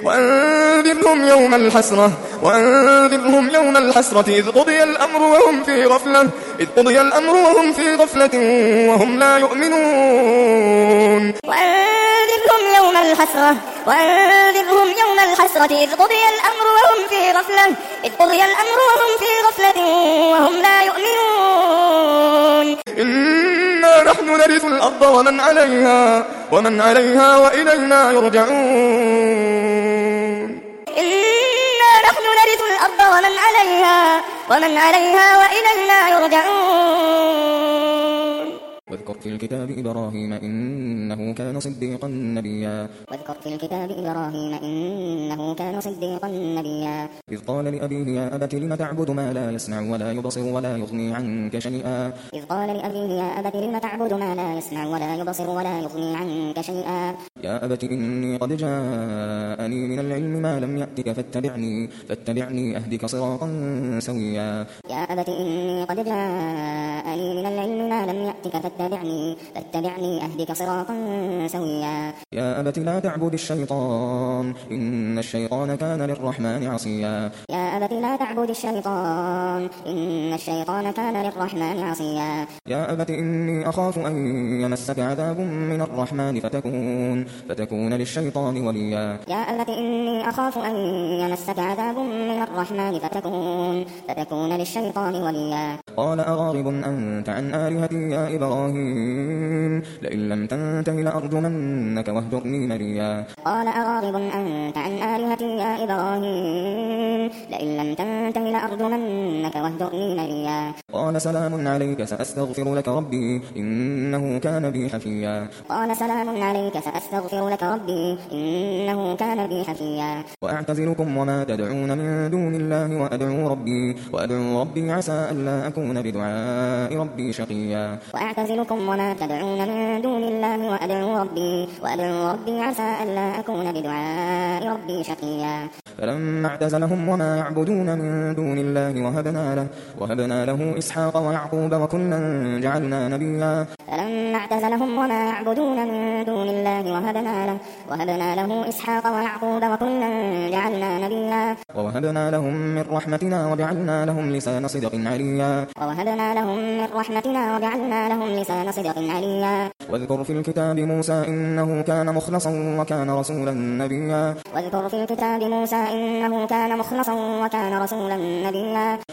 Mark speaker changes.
Speaker 1: وأنذرهم يوم الحسرة إذ قضي الأمر وهم في غفلة وهم لا يؤمنون.
Speaker 2: وأنذرهم يوم الحسرة إذ قضي الأمر وهم في غفلة وهم لا يؤمنون.
Speaker 1: إنا نحن نرث الأرض ومن عليها وإلينا يرجعون.
Speaker 2: إنا نحن نرث الأرض ومن عليها وإلينا يرجعون.
Speaker 1: واذكر في الكتاب إبراهيم إنه كان صديقا نبيا. إذ قال لأبيه يا أبت لم تعبد ما لا يسمع ولا يبصر ولا يغني عنك شيئا. يا أبت إني قد جاءني من العلم ما لم يأتك فاتبعني أهدك صراطا سويا.
Speaker 2: يا أبت إني قد جاءني من العلم ما لم يأتك فاتبعني أهدك صراطا سويا.
Speaker 1: يا أبت لا تعبد الشيطان إن الشيطان كان للرحمن عصيا.
Speaker 2: يا أبت لا تعبد الشيطان إن الشيطان كان للرحمن عصيا.
Speaker 1: يا أبت إني أخاف أن يمسك عذاب من الرحمن فتكون للشيطان وليا.
Speaker 2: يا أبت إني أخاف أن يمسك عذاب من الرحمن فتكون للشيطان وليا.
Speaker 1: قال أراغب أنت عن آلهتي يا إبراهيم لئن لم تنته لأرجمنك واهجرني مليا.
Speaker 2: قال أراغب أنت عن آلهتي يا إبراهيم لئن لم تنته لأرجمنك واهجرني مليا.
Speaker 1: قال سلام عليك سأستغفر لك ربي إنه كان بي حفيا.
Speaker 2: قال سلام عليك سأستغفر لك ربي إنه كان بي حفيا.
Speaker 1: وأعتزلكم وما تدعون من دون الله وأدعو ربي عسى ألا أكون بدعاء ربي شقيا.
Speaker 2: وأعتزلكم وما تدعون من دون الله وأدعو ربي عسى ألا أكون بدعاء ربي شقيا.
Speaker 1: فلما اعتزلهم وما يعبدون من دون الله وهبنا له إسحاق ويعقوب وكلا جعلنا نبيا.
Speaker 2: فلما اعتزلهم وما يعبدون من دون الله وهبنا له إسحاق ويعقوب وكلا جعلنا نبيا.
Speaker 1: ووهبنا لهم من رحمتنا وجعلنا لهم لسان صدق عليا. واذكر في الكتاب موسى إنه كان مخلصا وكان رسولا نبيا.